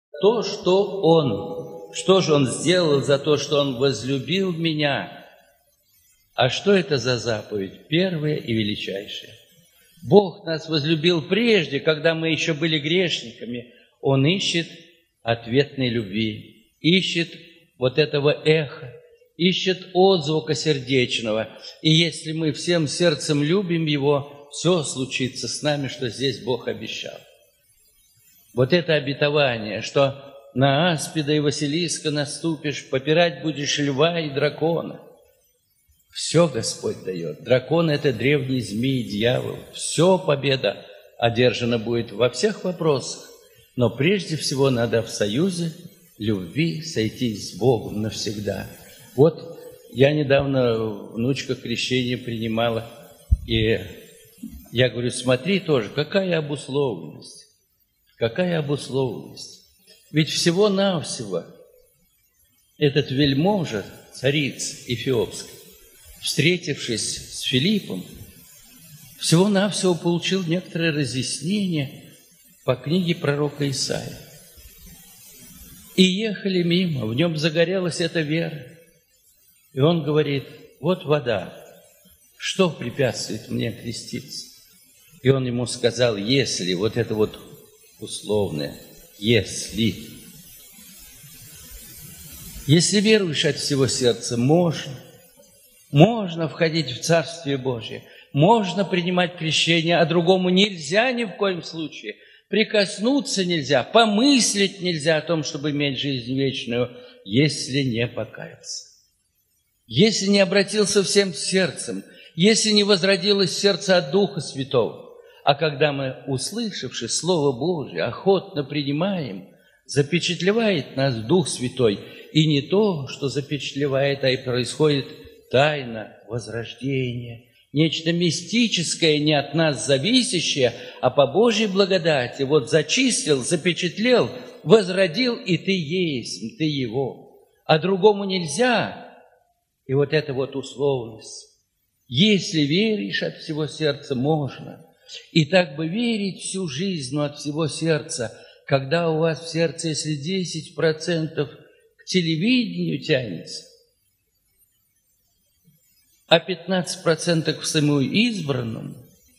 То, что же Он сделал за то, что Он возлюбил меня? А что это за заповедь? Первая и величайшая. Бог нас возлюбил прежде, когда мы еще были грешниками. Он ищет ответной любви, ищет вот этого эха, ищет отзвука сердечного. И если мы всем сердцем любим Его, все случится с нами, что здесь Бог обещал. Вот это обетование, что на аспида и Василиска наступишь, попирать будешь льва и дракона. Все Господь дает. Дракон – это древний змей, дьявол. Все победа одержана будет во всех вопросах. Но прежде всего надо в союзе любви сойтись с Богом навсегда. Вот я недавно внучка крещение принимала, и я говорю, смотри тоже, какая обусловленность. Какая обусловленность. Ведь всего-навсего этот вельможа, царица Эфиопская, встретившись с Филиппом, всего-навсего получил некоторое разъяснение по книге пророка Исаии. И ехали мимо, в нем загорелась эта вера. И он говорит, вот вода, что препятствует мне креститься? И он ему сказал, если, вот это вот условное, если веруешь от всего сердца, можно входить в Царствие Божие, можно принимать крещение, а другому нельзя ни в коем случае. Прикоснуться нельзя, помыслить нельзя о том, чтобы иметь жизнь вечную, если не покаялся. Если не обратился всем сердцем, если не возродилось сердце от Духа Святого. А когда мы, услышавши Слово Божие, охотно принимаем, запечатлевает нас Дух Святой. И не то, что запечатлевает, а и происходит тайна возрождения. Нечто мистическое, не от нас зависящее, а по Божьей благодати. Вот зачислил, запечатлел, возродил, и ты есть, ты Его. А другому нельзя. И вот эта вот условность. Если веришь от всего сердца, можно. И так бы верить всю жизнь, но от всего сердца. Когда у вас в сердце, если 10% к телевидению тянется, а 15% к самому избранному,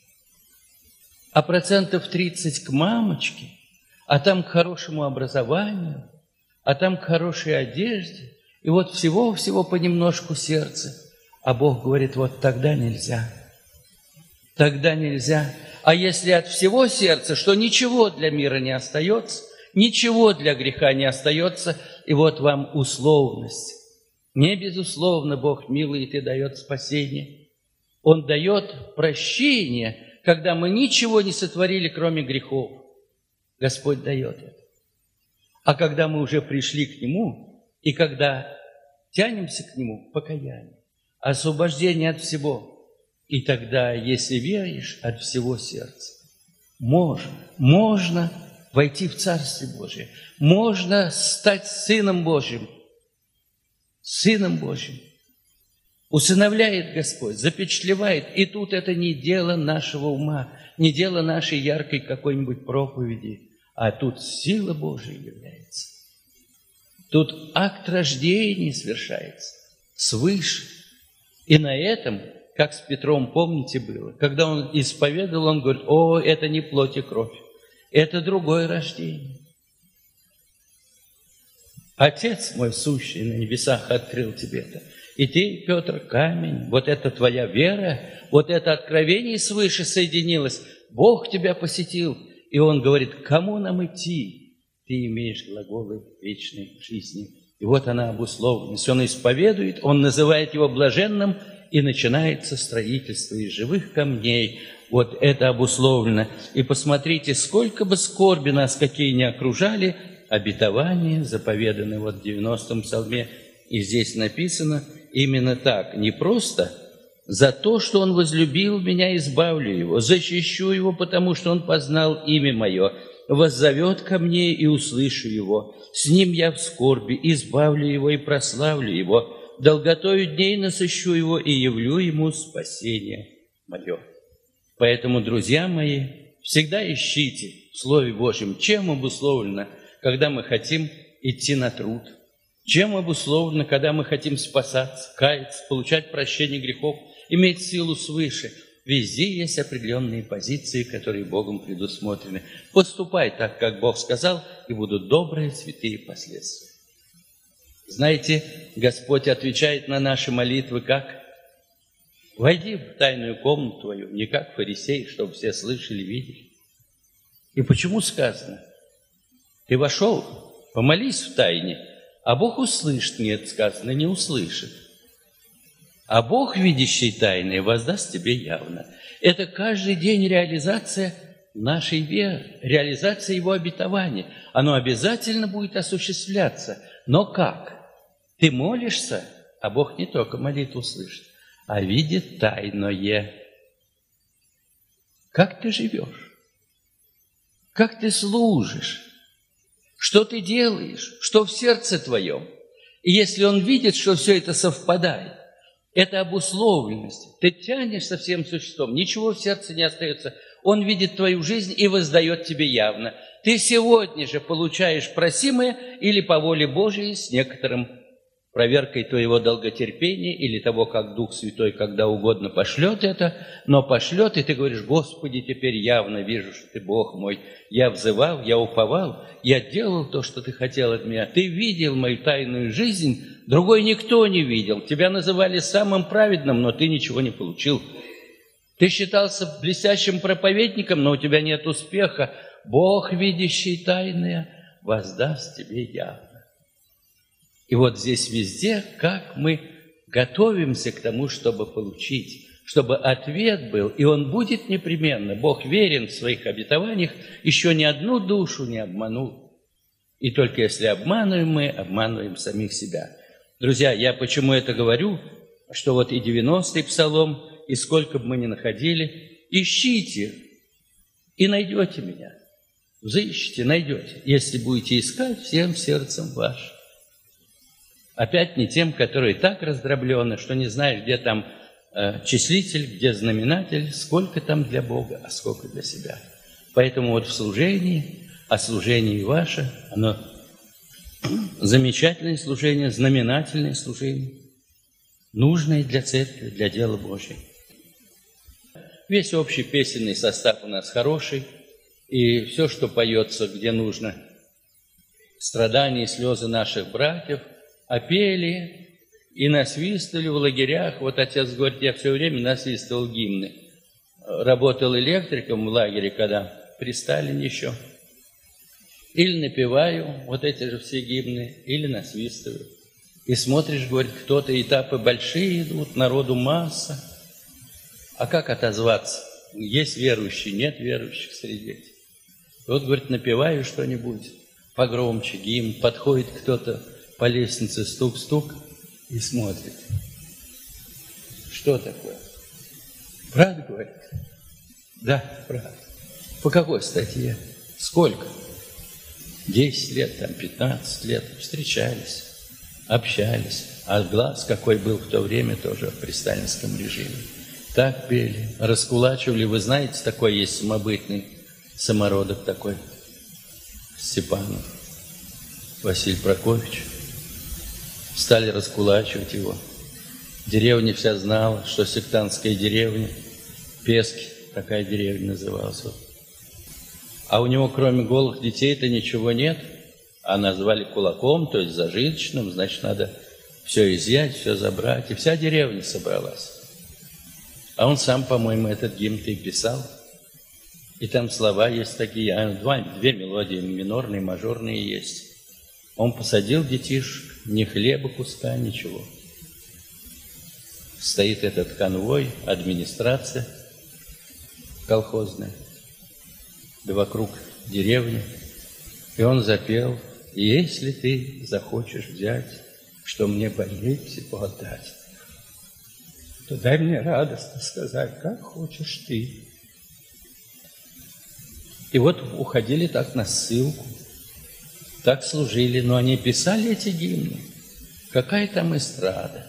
а 30% к мамочке, а там к хорошему образованию, а там к хорошей одежде, и вот всего-всего понемножку сердца. А Бог говорит, вот тогда нельзя. Тогда нельзя. А если от всего сердца, что ничего для мира не остается, ничего для греха не остается, и вот вам условность. Не безусловно Бог милует и дает спасение. Он дает прощение, когда мы ничего не сотворили, кроме грехов. Господь дает это. А когда мы уже пришли к Нему, и когда тянемся к Нему, покаяние, освобождение от всего, и тогда, если веришь от всего сердца, можно войти в Царствие Божие, можно стать Сыном Божьим. Сыном Божьим. Усыновляет Господь, запечатлевает. И тут это не дело нашего ума, не дело нашей яркой какой-нибудь проповеди, а тут сила Божия является. Тут акт рождения совершается свыше. И на этом, как с Петром, помните, было, когда он исповедовал, он говорит, о, это не плоть и кровь, это другое рождение. Отец мой сущий на небесах открыл тебе это. И ты, Петр, камень, вот это твоя вера, вот это откровение свыше соединилось, Бог тебя посетил. И он говорит, к кому нам идти? Ты имеешь глаголы вечной жизни. И вот она обусловленность. Он исповедует, он называет его блаженным, и начинается строительство из живых камней. Вот это обусловлено. И посмотрите, сколько бы скорби нас какие ни окружали, обетования заповеданы вот в 90-м псалме. И здесь написано именно так. Не просто за то, что Он возлюбил меня, избавлю Его, защищу Его, потому что Он познал имя Мое, воззовет ко мне и услышу Его. С Ним я в скорби, избавлю Его и прославлю Его. Долготою дней насыщу Его и явлю Ему спасение Мое. Поэтому, друзья мои, всегда ищите в Слове Божьем, чем обусловлено когда мы хотим идти на труд? Чем обусловлено, когда мы хотим спасаться, каяться, получать прощение грехов, иметь силу свыше? Везде есть определенные позиции, которые Богом предусмотрены. Поступай так, как Бог сказал, и будут добрые, святые последствия. Знаете, Господь отвечает на наши молитвы как? Войди в тайную комнату твою, не как фарисей, чтобы все слышали, видели. И почему сказано? Ты вошел, помолись в тайне, а Бог услышит. Нет, сказано, не услышит. А Бог, видящий тайное, воздаст тебе явно. Это каждый день реализация нашей веры, реализация Его обетования. Оно обязательно будет осуществляться. Но как? Ты молишься, а Бог не только молитву слышит, а видит тайное. Как ты живешь? Как ты служишь? Что ты делаешь? Что в сердце твоем? И если Он видит, что все это совпадает, это обусловленность. Ты тянешься всем существом, ничего в сердце не остается. Он видит твою жизнь и воздает тебе явно. Ты сегодня же получаешь просимое или по воле Божией с некоторым проверкой твоего долготерпения или того, как Дух Святой когда угодно пошлет это, но пошлет, и ты говоришь: Господи, теперь явно вижу, что Ты Бог мой. Я взывал, я уповал, я делал то, что Ты хотел от меня. Ты видел мою тайную жизнь, другой никто не видел. Тебя называли самым праведным, но ты ничего не получил. Ты считался блестящим проповедником, но у тебя нет успеха. Бог, видящий тайное, воздаст тебе явно. И вот здесь везде, как мы готовимся к тому, чтобы получить, чтобы ответ был, и он будет непременно. Бог верен в своих обетованиях, еще ни одну душу не обманул. И только если обманываем мы, обманываем самих себя. Друзья, я почему это говорю, что вот и 90-й псалом, и сколько бы мы ни находили, ищите, и найдете меня. Взыщите, найдете, если будете искать всем сердцем вашим. Опять не тем, которые так раздроблены, что не знаешь, где там числитель, где знаменатель, сколько там для Бога, а сколько для себя. Поэтому вот в служении, а служение ваше, оно замечательное служение, знаменательное служение, нужное для церкви, для дела Божьего. Весь общий песенный состав у нас хороший, и все, что поется, где нужно, страдания и слезы наших братьев, а пели и насвистывали в лагерях. Вот отец говорит, я все время насвистывал гимны. Работал электриком в лагере, когда при Сталине еще. Или напеваю вот эти же все гимны, или насвистываю. И смотришь, говорит, кто-то, этапы большие идут, народу масса. А как отозваться? Есть верующие, нет верующих среди этих. Вот, говорит, напеваю что-нибудь погромче, гимн, подходит кто-то по лестнице, стук-стук, и смотрит. Что такое? Брат, говорит? Да, брат. По какой статье? Сколько? 10 лет, там 15 лет. Встречались, общались. А глаз какой был в то время тоже при сталинском режиме. Так пели, раскулачивали. Вы знаете, такой есть самобытный самородок такой, Степанов Василий Прокофьевич. Стали раскулачивать его. Деревня вся знала, что сектантская деревня, Пески, такая деревня называлась. А у него, кроме голых детей-то ничего нет. А назвали кулаком, то есть зажиточным, значит, надо все изъять, все забрать. И вся деревня собралась. А он сам, по-моему, этот гимн-то и писал. И там слова есть такие, две мелодии, минорные, мажорные есть. Он посадил детишек, ни хлеба куска, ничего. Стоит этот конвой, администрация колхозная, да вокруг деревни. И он запел: «Если ты захочешь взять, что мне болеть всего отдать, то дай мне радостно сказать, как хочешь ты». И вот уходили так на ссылку, так служили, но они писали эти гимны. Какая там эстрада.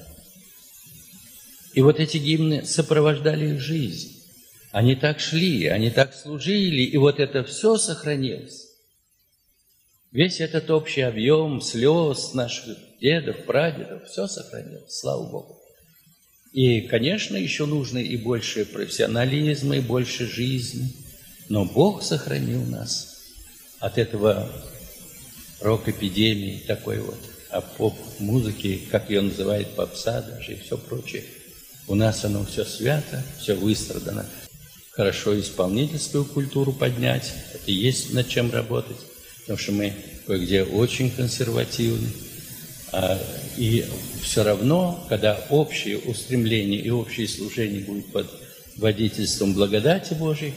И вот эти гимны сопровождали их жизнь. Они так шли, они так служили, и вот это все сохранилось. Весь этот общий объем слез наших дедов, прадедов, все сохранилось, слава Богу. И, конечно, еще нужно и больше профессионализма, и больше жизни. Но Бог сохранил нас от этого рок-эпидемии такой вот, а поп-музыки, как ее называют, попса даже и все прочее. У нас оно все свято, все выстрадано. Хорошо исполнительскую культуру поднять, это и есть над чем работать, потому что мы кое-где очень консервативны. И все равно, когда общее устремление и общее служение будет под водительством благодати Божией,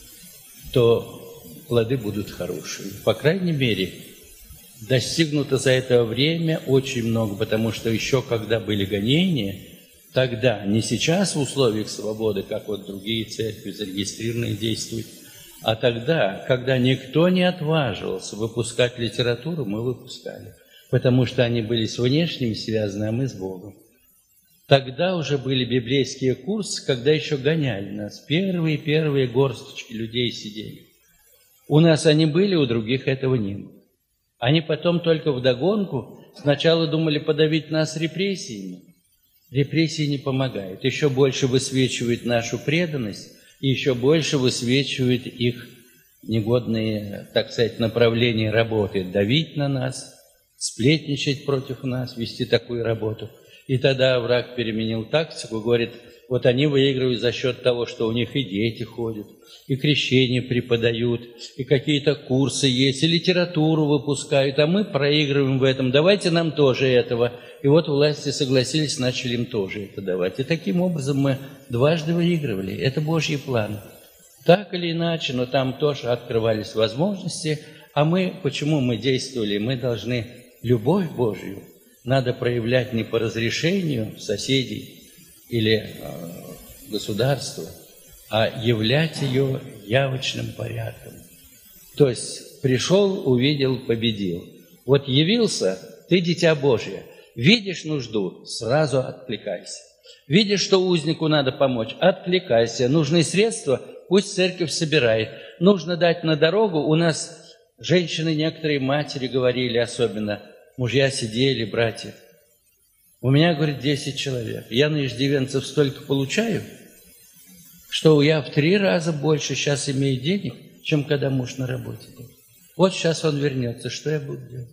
то плоды будут хорошие. По крайней мере, достигнуто за это время очень много, потому что еще когда были гонения, тогда, не сейчас в условиях свободы, как вот другие церкви зарегистрированные действуют, а тогда, когда никто не отваживался выпускать литературу, мы выпускали, потому что они были с внешним связаны, а мы с Богом. Тогда уже были библейские курсы, когда еще гоняли нас. Первые горсточки людей сидели. У нас они были, у других этого не было. Они потом только вдогонку сначала думали подавить нас репрессиями. Репрессии не помогают. Еще больше высвечивают нашу преданность, и еще больше высвечивают их негодные, так сказать, направления работы. Давить на нас, сплетничать против нас, вести такую работу. И тогда враг переменил тактику, говорит, вот они выигрывают за счет того, что у них и дети ходят, и крещение преподают, и какие-то курсы есть, и литературу выпускают, а мы проигрываем в этом, давайте нам тоже этого. И вот власти согласились, начали им тоже это давать. И таким образом мы дважды выигрывали. Это Божий план. Так или иначе, но там тоже открывались возможности, а мы, почему мы действовали? Мы должны любовь Божью надо проявлять не по разрешению соседей или государства, а являть ее явочным порядком. То есть пришел, увидел, победил. Вот явился, ты дитя Божие, видишь нужду, сразу откликайся. Видишь, что узнику надо помочь, откликайся. Нужные средства пусть церковь собирает. Нужно дать на дорогу. У нас женщины, некоторые матери говорили особенно, мужья сидели, братья. У меня, говорит, 10 человек. Я на иждивенцев столько получаю, что я в 3 раза больше сейчас имею денег, чем когда муж на работе был. Вот сейчас он вернется, что я буду делать?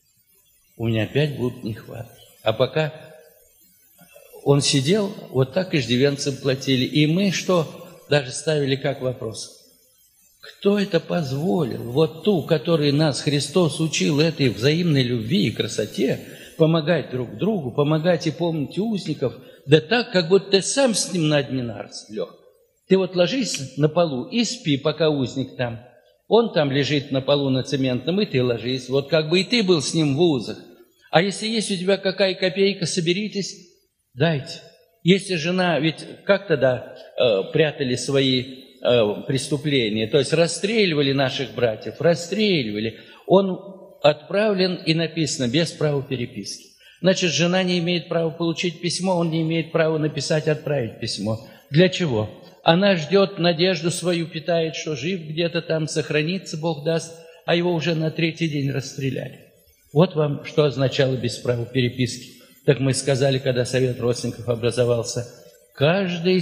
У меня опять будут нехватки. А пока он сидел, вот так иждивенцам платили. И мы что? Даже ставили как вопрос. Кто это позволил? Вот ту, которой нас Христос учил этой взаимной любви и красоте, помогать друг другу, помогать и помнить узников, да так, как будто ты сам с ним на одни нарцы лег. Ты вот ложись на полу и спи, пока узник там. Он там лежит на полу на цементном, и ты ложись. Вот как бы и ты был с ним в узах. А если есть у тебя какая копейка, соберитесь, дайте. Если жена, ведь как тогда прятали свои преступления, то есть расстреливали наших братьев, расстреливали. Он отправлен и написано без права переписки. Значит, жена не имеет права получить письмо, он не имеет права написать, отправить письмо. Для чего? Она ждет, надежду свою питает, что жив где-то там, сохранится, Бог даст, а его уже на 3-й день расстреляли. Вот вам, что означало без права переписки. Так мы сказали, когда совет родственников образовался, каждое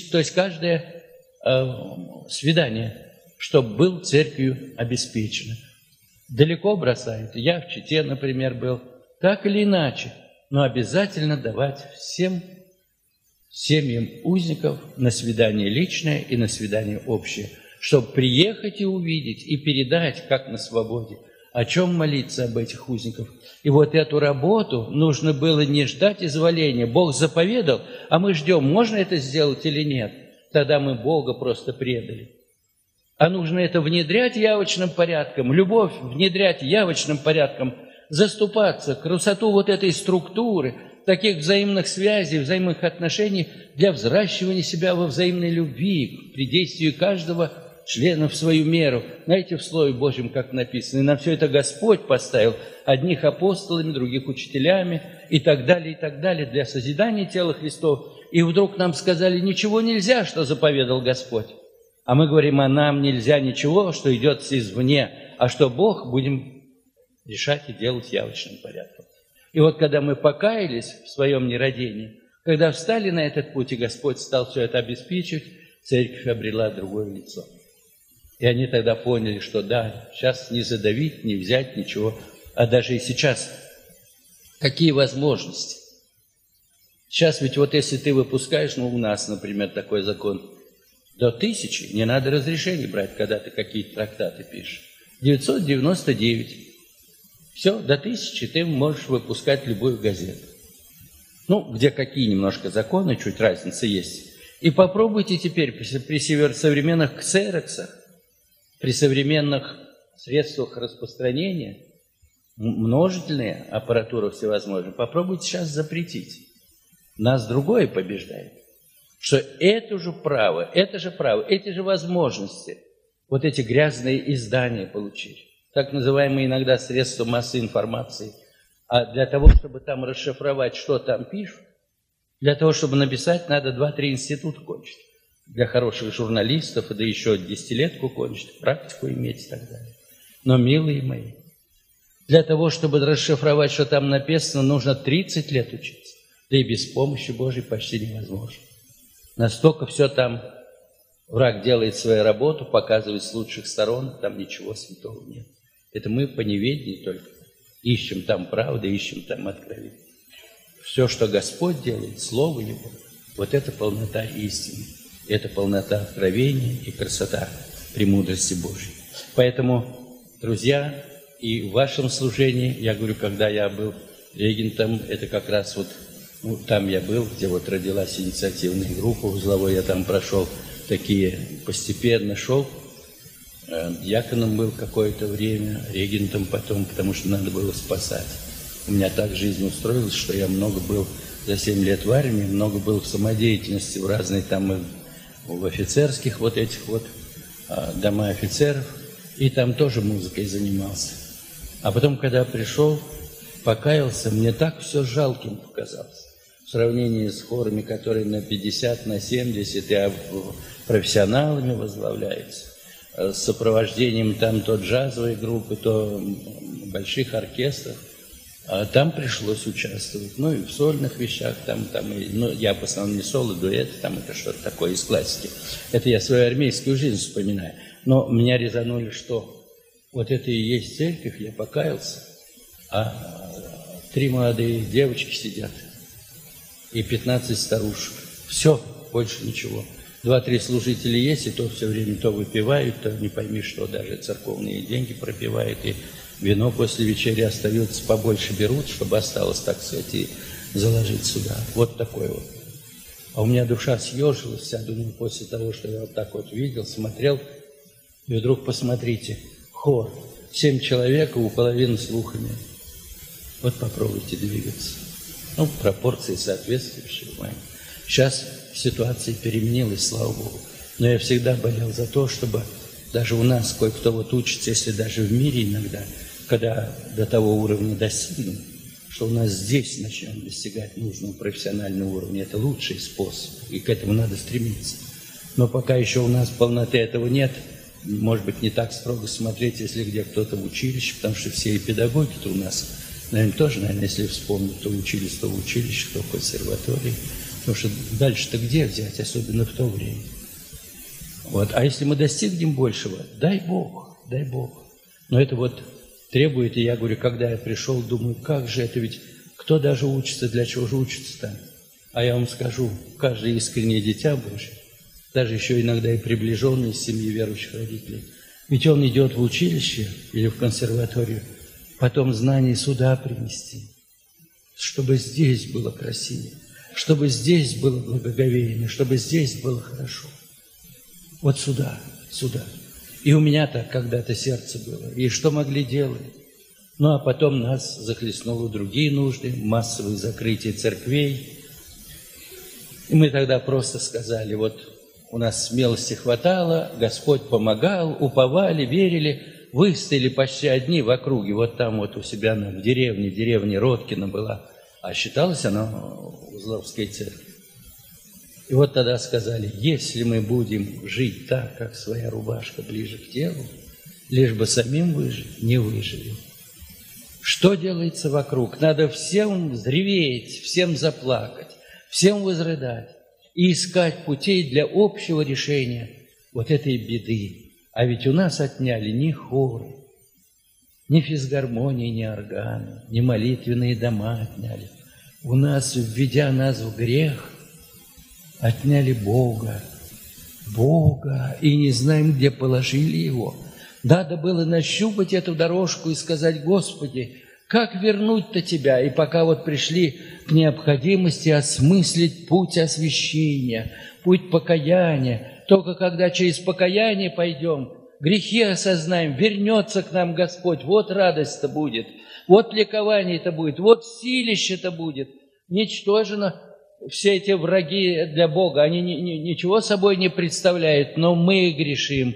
свидание, чтобы был церковью обеспечено. Далеко бросают. Я в Чите, например, был. Так или иначе, но обязательно давать всем семьям узников на свидание личное и на свидание общее, чтобы приехать и увидеть, и передать, как на свободе, о чем молиться об этих узников. И вот эту работу нужно было не ждать изволения. Бог заповедал, а мы ждем, можно это сделать или нет. Тогда мы Бога просто предали. А нужно это внедрять явочным порядком, любовь внедрять явочным порядком, заступаться, красоту вот этой структуры, таких взаимных связей, взаимных отношений для взращивания себя во взаимной любви, при действии каждого члена в свою меру. Знаете, в Слове Божьем, как написано, и на все это Господь поставил одних апостолами, других учителями и так далее, для созидания тела Христова. И вдруг нам сказали, ничего нельзя, что заповедал Господь. А мы говорим, а нам нельзя ничего, что идет извне, а что Бог будем решать и делать явочным порядком. И вот когда мы покаялись в своем нерадении, когда встали на этот путь, и Господь стал все это обеспечивать, церковь обрела другое лицо. И они тогда поняли, что да, сейчас не задавить, не взять ничего, а даже и сейчас какие возможности. Сейчас ведь вот если ты выпускаешь, ну у нас, например, такой закон, до 1000 не надо разрешений брать, когда ты какие-то трактаты пишешь. 999. Все, до 1000 ты можешь выпускать любую газету. Ну, где какие немножко законы, чуть разница есть. И попробуйте теперь при современных ксероксах, при современных средствах распространения, множительные аппаратуры всевозможные, попробуйте сейчас запретить. Нас другое побеждает. Что это же право, эти же возможности, вот эти грязные издания получить. Так называемые иногда средства массовой информации. А для того, чтобы там расшифровать, что там пишут, для того, чтобы написать, надо 2-3 института кончить. Для хороших журналистов, да еще 10-летку кончить, практику иметь и так далее. Но, милые мои, для того, чтобы расшифровать, что там написано, нужно 30 лет учиться. Да и без помощи Божьей почти невозможно. Настолько все там, враг делает свою работу, показывает с лучших сторон, там ничего святого нет. Это мы по неведению только ищем там правду, ищем там откровение. Все, что Господь делает, Слово Его, вот это полнота истины, это полнота откровения и красота премудрости Божьей. Поэтому, друзья, и в вашем служении, я говорю, когда я был регентом, это как раз вот, ну, там я был, где вот родилась инициативная группа узловой, я там прошел такие, постепенно шел, диаконом был какое-то время, регентом потом, потому что надо было спасать. У меня так жизнь устроилась, что я много был за 7 лет в армии, много был в самодеятельности, в разные там, в офицерских вот этих вот дома офицеров, и там тоже музыкой занимался. А потом, когда пришел, покаялся, мне так все жалким показалось. В сравнении с хорами, которые на 50, на 70, и профессионалами возглавляются, с сопровождением там то джазовой группы, то больших оркестров. А там пришлось участвовать. Ну и в сольных вещах, ну, я в основном не соло, дуэты, там это что-то такое из классики. Это я свою армейскую жизнь вспоминаю. Но меня резанули, что вот это и есть церковь, я покаялся, а 3 молодые девочки сидят и 15 старушек. Все, больше ничего. 2-3 служителя есть, и то все время то выпивают, то не пойми что, даже церковные деньги пропивают, и вино после вечери остается побольше берут, чтобы осталось, так сказать, и заложить сюда. Вот такой вот. А у меня душа съежилась вся, думаю, после того, что я вот так вот видел, смотрел, и вдруг посмотрите, хор, 7 человек, у половины слуха нет. Вот попробуйте двигаться. Ну, пропорции соответствующие. Сейчас ситуация переменилась, слава Богу. Но я всегда болел за то, чтобы даже у нас кое-кто вот учится, если даже в мире иногда, когда до того уровня достигнем, что у нас здесь начнем достигать нужного профессионального уровня. Это лучший способ, и к этому надо стремиться. Но пока еще у нас полноты этого нет, может быть, не так строго смотреть, если где кто-то в училище, потому что все и педагоги-то у нас, наверное, тоже, если вспомнить, то учились, то в училище, то в консерватории. Потому что дальше-то где взять, особенно в то время? Вот. А если мы достигнем большего, дай Бог, дай Бог. Но это вот требует, и я говорю, когда я пришел, думаю, как же это ведь, кто даже учится, для чего же учится-то? А я вам скажу, каждое искреннее дитя Божье, даже еще иногда и приближенный из семьи верующих родителей, ведь он идет в училище или в консерваторию, потом знания сюда принести, чтобы здесь было красиво, чтобы здесь было благоговейно, чтобы здесь было хорошо. Вот сюда, сюда. И у меня так когда-то сердце было. И что могли делать? Ну, а потом нас захлестнуло другие нужды, массовые закрытия церквей. И мы тогда просто сказали, вот у нас смелости хватало, Господь помогал, уповали, верили, выстояли почти одни в округе. Вот там вот у себя в деревне Роткина была. А считалась она Узловской церковью. И вот тогда сказали, если мы будем жить так, как своя рубашка ближе к телу, лишь бы самим выжить, не выживем. Что делается вокруг? Надо всем взреветь, всем заплакать, всем возрыдать и искать путей для общего решения вот этой беды. А ведь у нас отняли ни хоры, ни физгармонии, ни органы, ни молитвенные дома отняли. У нас, введя нас в грех, отняли Бога, и не знаем, где положили Его. Надо было нащупать эту дорожку и сказать: Господи, как вернуть-то Тебя? И пока вот пришли к необходимости осмыслить путь освящения, путь покаяния, только когда через покаяние пойдем, грехи осознаем, вернется к нам Господь, вот радость-то будет, вот ликование-то будет, вот силище-то будет. Ничтожно все эти враги для Бога, они ничего собой не представляют, но мы грешим,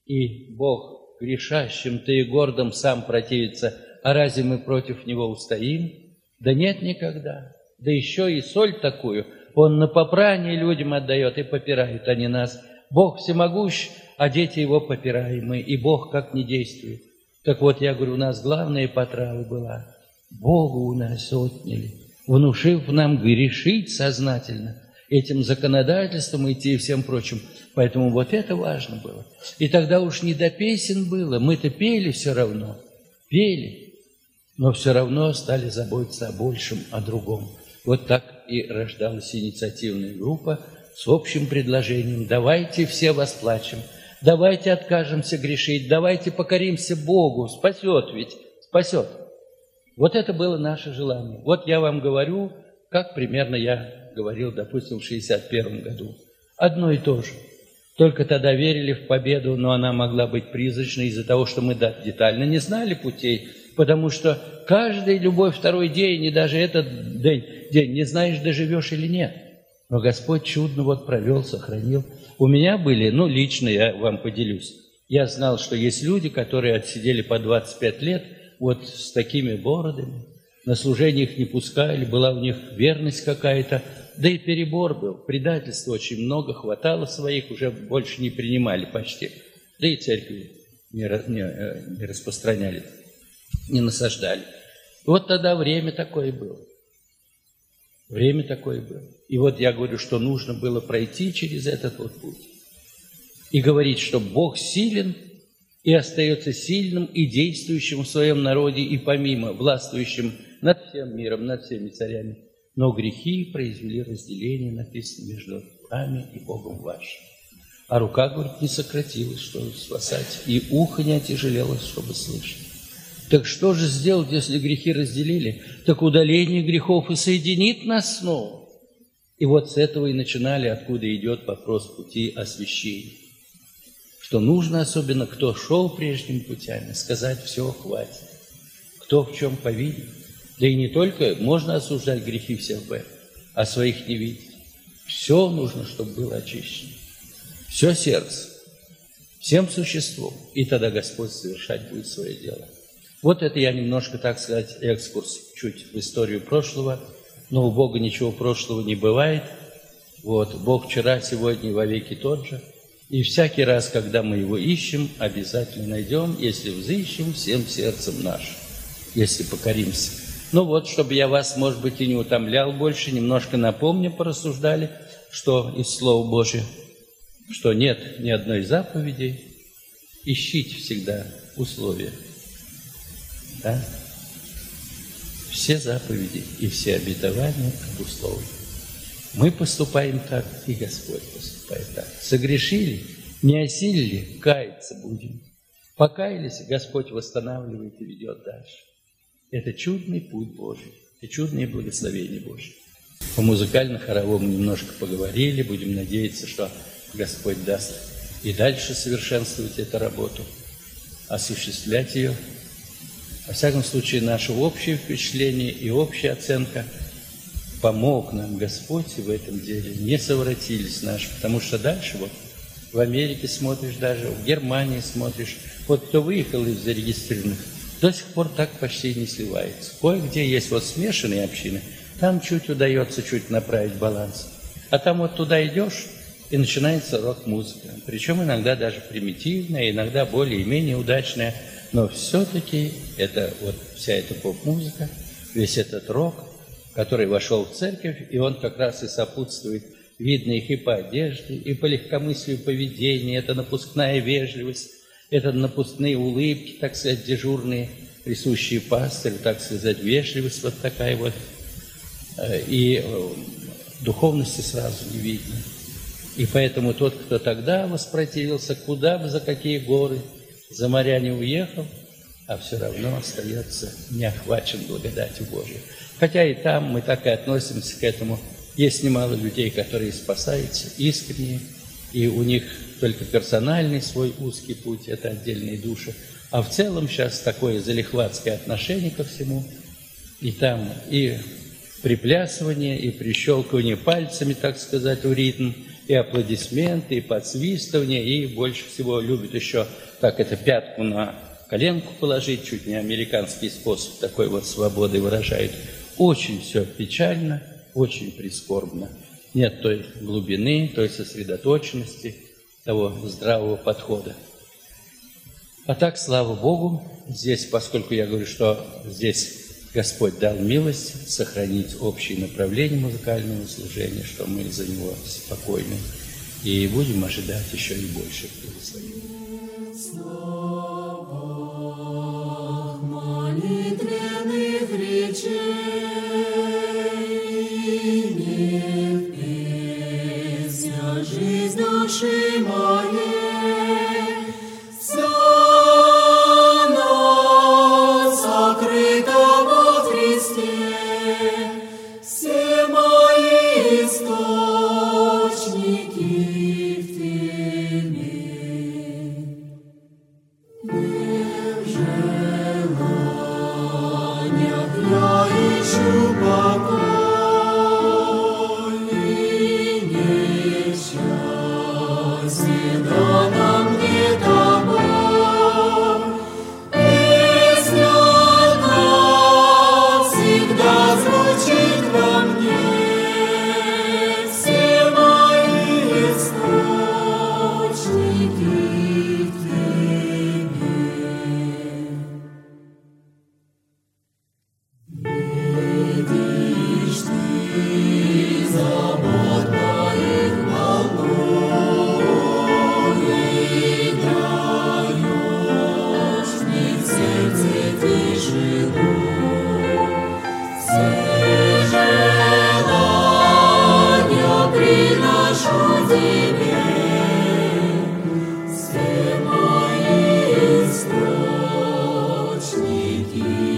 и Бог грешащим-то и гордым сам противится. А разве мы против Него устоим? Да нет, никогда. Да еще и соль такую Он на попрание людям отдает, и попирают они нас. Бог всемогущ, а дети Его попираемые, и Бог как не действует. Так вот, я говорю, у нас главная потрава была. Богу у нас отняли, внушив нам грешить сознательно, этим законодательством идти и всем прочим. Поэтому вот это важно было. И тогда уж не до песен было, мы-то пели все равно, пели, но все равно стали заботиться о большем, о другом. Вот так и рождалась инициативная группа с общим предложением: давайте все восплачем, давайте откажемся грешить, давайте покоримся Богу, спасет ведь, спасет. Вот это было наше желание. Вот я вам говорю, как примерно я говорил, допустим, в 1961 году. Одно и то же. Только тогда верили в победу, но она могла быть призрачной из-за того, что мы детально не знали путей, потому что каждый, любой второй день, и даже этот день, не знаешь, доживешь или нет. Но Господь чудно вот провел, сохранил. У меня были, лично я вам поделюсь, я знал, что есть люди, которые отсидели по 25 лет, вот с такими бородами, на служение их не пускали, была у них верность какая-то, да и перебор был, предательства очень много, хватало своих, уже больше не принимали почти, да и церкви не распространяли, не насаждали. Вот тогда время такое было. Время такое было. И вот я говорю, что нужно было пройти через этот вот путь и говорить, что Бог силен и остается сильным и действующим в своем народе и помимо властвующим над всем миром, над всеми царями. Но грехи произвели разделение, написано, между вами и Богом вашим. А рука, говорит, не сократилась, чтобы спасать, и ухо не отяжелелось, чтобы слышать. Так что же сделать, если грехи разделили? Так удаление грехов и соединит нас снова. И вот с этого и начинали, откуда идет вопрос пути освящения. Что нужно, особенно кто шел прежними путями, сказать: все, хватит. Кто в чем повинен. Да и не только можно осуждать грехи всех в этом, а своих не видеть. Все нужно, чтобы было очищено. Все сердце, всем существом. И тогда Господь совершать будет свое дело. Вот это я немножко, так сказать, экскурс чуть в историю прошлого. Но у Бога ничего прошлого не бывает. Вот, Бог вчера, сегодня и вовеки тот же. И всякий раз, когда мы Его ищем, обязательно найдем, если взыщем всем сердцем нашим, если покоримся. Ну вот, чтобы я вас, может быть, и не утомлял больше, немножко напомню, порассуждали, что из Слова Божия, что нет ни одной заповеди, ищите всегда условия. Да? Все заповеди и все обетования обусловлены. Мы поступаем так, и Господь поступает так. Согрешили, не осилили, каяться будем. Покаялись, Господь восстанавливает и ведет дальше. Это чудный путь Божий, это чудное благословение Божие. По музыкально-хоровому немножко поговорили, будем надеяться, что Господь даст и дальше совершенствовать эту работу, осуществлять ее. Во всяком случае, наше общее впечатление и общая оценка: помог нам Господь в этом деле, не совратились наши, потому что дальше вот в Америке смотришь, даже в Германии смотришь, вот кто выехал из зарегистрированных, до сих пор так почти не сливается. Кое-где есть вот смешанные общины, там чуть удается чуть направить баланс, а там вот туда идешь, и начинается рок-музыка. Причем иногда даже примитивная, иногда более-менее удачная, но все-таки это вот вся эта поп-музыка, весь этот рок, который вошел в церковь, и он как раз и сопутствует, видно их и по одежде, и по легкомыслию поведения, это напускная вежливость, это напускные улыбки, так сказать, дежурные, присущие пастырю, так сказать, вежливость вот такая вот, и духовности сразу не видно. И поэтому тот, кто тогда воспротивился, куда бы, за какие горы, за моря не уехал, а все равно остается не охвачен благодатью Божией. Хотя и там мы так и относимся к этому. Есть немало людей, которые спасаются искренне, и у них только персональный свой узкий путь, это отдельные души. А в целом сейчас такое залихватское отношение ко всему, и там и приплясывание, и прищелкивание пальцами, так сказать, в ритм, и аплодисменты, и подсвистывание, и больше всего любят еще, так это, пятку на коленку положить, чуть не американский способ такой вот свободы выражают. Очень все печально, очень прискорбно. Нет той глубины, той сосредоточенности, того здравого подхода. А так, слава Богу, здесь, поскольку я говорю, что здесь Господь дал милость сохранить общее направление музыкального служения, что мы за него спокойны и будем ожидать еще и больших благословений. Молитвенных речей не в песнях жизнь души моей, вся она сокрыта во Христе, все мои источники в Тебе. Я ищу покой, и несчастье дано мне Тобой. Песня одна всегда звучит во мне, все мои источники в Тебе. Видишь Ты забот моих волной, и даешь мне в сердце тишину. Все желания приношу Тебе, все мои источники.